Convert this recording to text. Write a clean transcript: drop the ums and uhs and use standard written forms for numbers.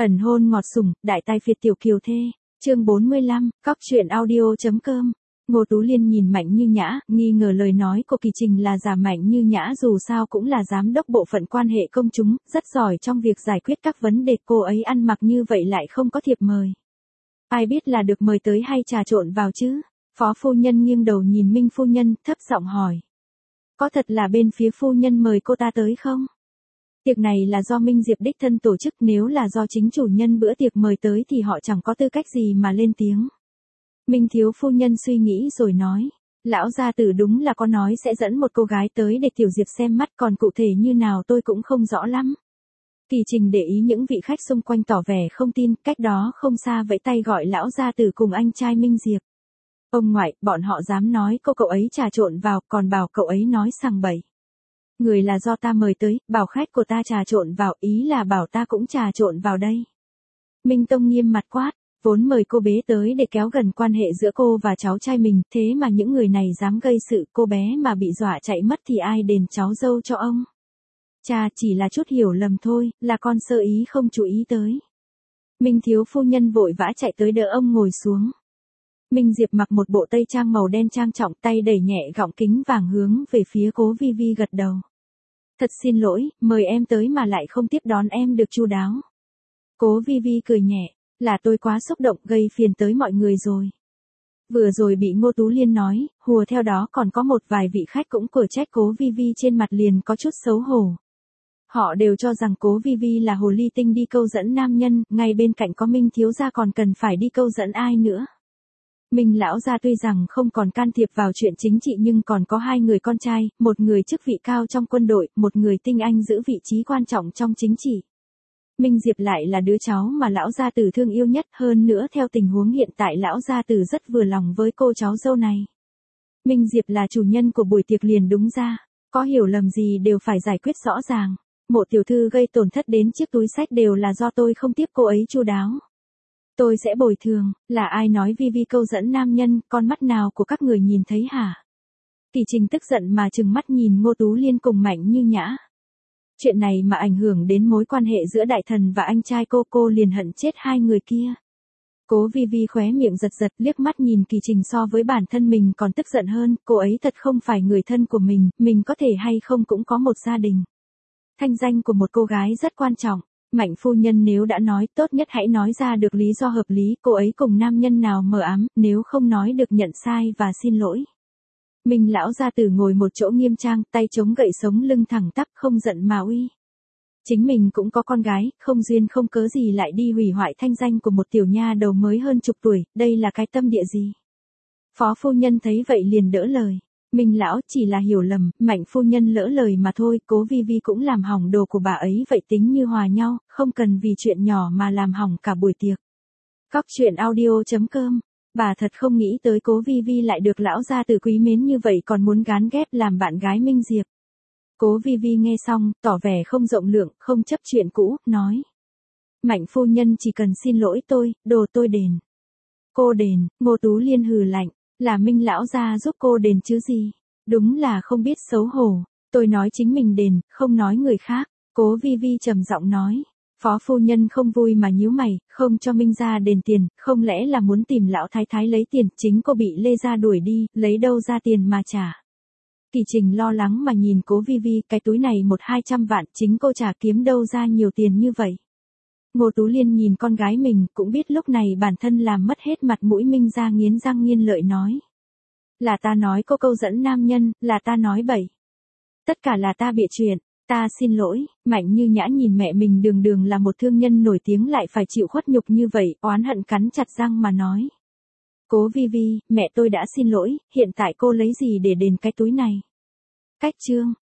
Ẩn hôn ngọt sủng, đại tài phiệt tiểu kiều thê. Chương 45, cóc truyện audio.com. Ngô Tú Liên nhìn Mạnh Như Nhã, nghi ngờ lời nói của Kỳ Trình là giả. Mạnh Như Nhã dù sao cũng là giám đốc bộ phận quan hệ công chúng, rất giỏi trong việc giải quyết các vấn đề. Cô ấy ăn mặc như vậy lại không có thiệp mời. Ai biết là được mời tới hay trà trộn vào chứ? Phó phu nhân nghiêng đầu nhìn Minh phu nhân, thấp giọng hỏi. Có thật là bên phía phu nhân mời cô ta tới không? Tiệc này là do Minh Diệp đích thân tổ chức, nếu là do chính chủ nhân bữa tiệc mời tới thì họ chẳng có tư cách gì mà lên tiếng. Minh thiếu phu nhân suy nghĩ rồi nói, lão gia tử đúng là có nói sẽ dẫn một cô gái tới để tiểu Diệp xem mắt, còn cụ thể như nào tôi cũng không rõ lắm. Kỳ Trình để ý những vị khách xung quanh tỏ vẻ không tin, cách đó không xa vẫy tay gọi lão gia tử cùng anh trai Minh Diệp. Ông ngoại, bọn họ dám nói cậu ấy trà trộn vào, còn bảo cậu ấy nói sằng bậy. Người là do ta mời tới, bảo khách của ta trà trộn vào, ý là bảo ta cũng trà trộn vào đây. Minh Tông nghiêm mặt quát, vốn mời cô bé tới để kéo gần quan hệ giữa cô và cháu trai mình, thế mà những người này dám gây sự, cô bé mà bị dọa chạy mất thì ai đền cháu dâu cho ông. Cha, chỉ là chút hiểu lầm thôi, là con sơ ý không chú ý tới. Minh thiếu phu nhân vội vã chạy tới đỡ ông ngồi xuống. Minh Diệp mặc một bộ tây trang màu đen trang trọng, tay đẩy nhẹ gọng kính vàng hướng về phía Cố Vi Vi gật đầu. Thật xin lỗi, mời em tới mà lại không tiếp đón em được chu đáo. Cố Vi Vi cười nhẹ, là tôi quá xúc động gây phiền tới mọi người rồi. Vừa rồi bị Ngô Tú Liên nói, hùa theo đó còn có một vài vị khách cũng cửa trách Cố Vi Vi, trên mặt liền có chút xấu hổ. Họ đều cho rằng Cố Vi Vi là hồ ly tinh đi câu dẫn nam nhân, ngay bên cạnh có Minh thiếu gia còn cần phải đi câu dẫn ai nữa. Minh lão gia tuy rằng không còn can thiệp vào chuyện chính trị nhưng còn có hai người con trai, một người chức vị cao trong quân đội, một người tinh anh giữ vị trí quan trọng trong chính trị. Minh Diệp lại là đứa cháu mà lão gia tử thương yêu nhất, hơn nữa theo tình huống hiện tại lão gia tử rất vừa lòng với cô cháu dâu này. Minh Diệp là chủ nhân của buổi tiệc liền đúng ra, có hiểu lầm gì đều phải giải quyết rõ ràng. Mộ tiểu thư gây tổn thất đến chiếc túi xách đều là do tôi không tiếp cô ấy chu đáo. Tôi sẽ bồi thường, là ai nói Vi Vi câu dẫn nam nhân, con mắt nào của các người nhìn thấy hả? Kỳ Trình tức giận mà trừng mắt nhìn Ngô Tú Liên cùng Mạnh Như Nhã. Chuyện này mà ảnh hưởng đến mối quan hệ giữa đại thần và anh trai cô liền hận chết hai người kia. Cố Vi Vi khóe miệng giật giật, liếc mắt nhìn Kỳ Trình so với bản thân mình còn tức giận hơn, cô ấy thật không phải người thân của mình có thể hay không cũng có một gia đình. Thanh danh của một cô gái rất quan trọng. Mạnh phu nhân nếu đã nói, tốt nhất hãy nói ra được lý do hợp lý, cô ấy cùng nam nhân nào mờ ám, nếu không nói được nhận sai và xin lỗi. Minh lão gia tử ngồi một chỗ nghiêm trang, tay chống gậy sống lưng thẳng tắp, không giận mà uy. Chính mình cũng có con gái, không duyên không cớ gì lại đi hủy hoại thanh danh của một tiểu nha đầu mới hơn chục tuổi, đây là cái tâm địa gì? Phó phu nhân thấy vậy liền đỡ lời. Minh lão chỉ là hiểu lầm, Mạnh phu nhân lỡ lời mà thôi, Cố Vi Vi cũng làm hỏng đồ của bà ấy vậy, tính như hòa nhau, không cần vì chuyện nhỏ mà làm hỏng cả buổi tiệc. Cóc truyện audio.com. Bà thật không nghĩ tới Cố Vi Vi lại được lão gia tử quý mến như vậy, còn muốn gán ghép làm bạn gái Minh Diệp. Cố Vi Vi nghe xong, tỏ vẻ không rộng lượng, không chấp chuyện cũ, nói. Mạnh phu nhân chỉ cần xin lỗi tôi, đồ tôi đền. Cô đền? Ngô Tú Liên hừ lạnh. Là Minh lão gia giúp cô đền chứ gì. Đúng là không biết xấu hổ. Tôi nói chính mình đền, không nói người khác. Cố Vi Vi trầm giọng nói. Phó phu nhân không vui mà nhíu mày, không cho Minh gia đền tiền, không lẽ là muốn tìm lão thái thái lấy tiền, chính cô bị Lê gia đuổi đi, lấy đâu ra tiền mà trả. Kỳ Trình lo lắng mà nhìn Cố Vi Vi, cái túi này 100-200 vạn, chính cô trả kiếm đâu ra nhiều tiền như vậy. Ngô Tú Liên nhìn con gái mình, cũng biết lúc này bản thân làm mất hết mặt mũi. Minh gia nghiến răng nghiến lợi nói. Là ta nói cô câu dẫn nam nhân, là ta nói bậy. Tất cả là ta bịa chuyện, ta xin lỗi. Mạnh Như Nhã nhìn mẹ mình đường đường là một thương nhân nổi tiếng lại phải chịu khuất nhục như vậy, oán hận cắn chặt răng mà nói. Cố Vi Vi, mẹ tôi đã xin lỗi, hiện tại cô lấy gì để đền cái túi này? Cách chương.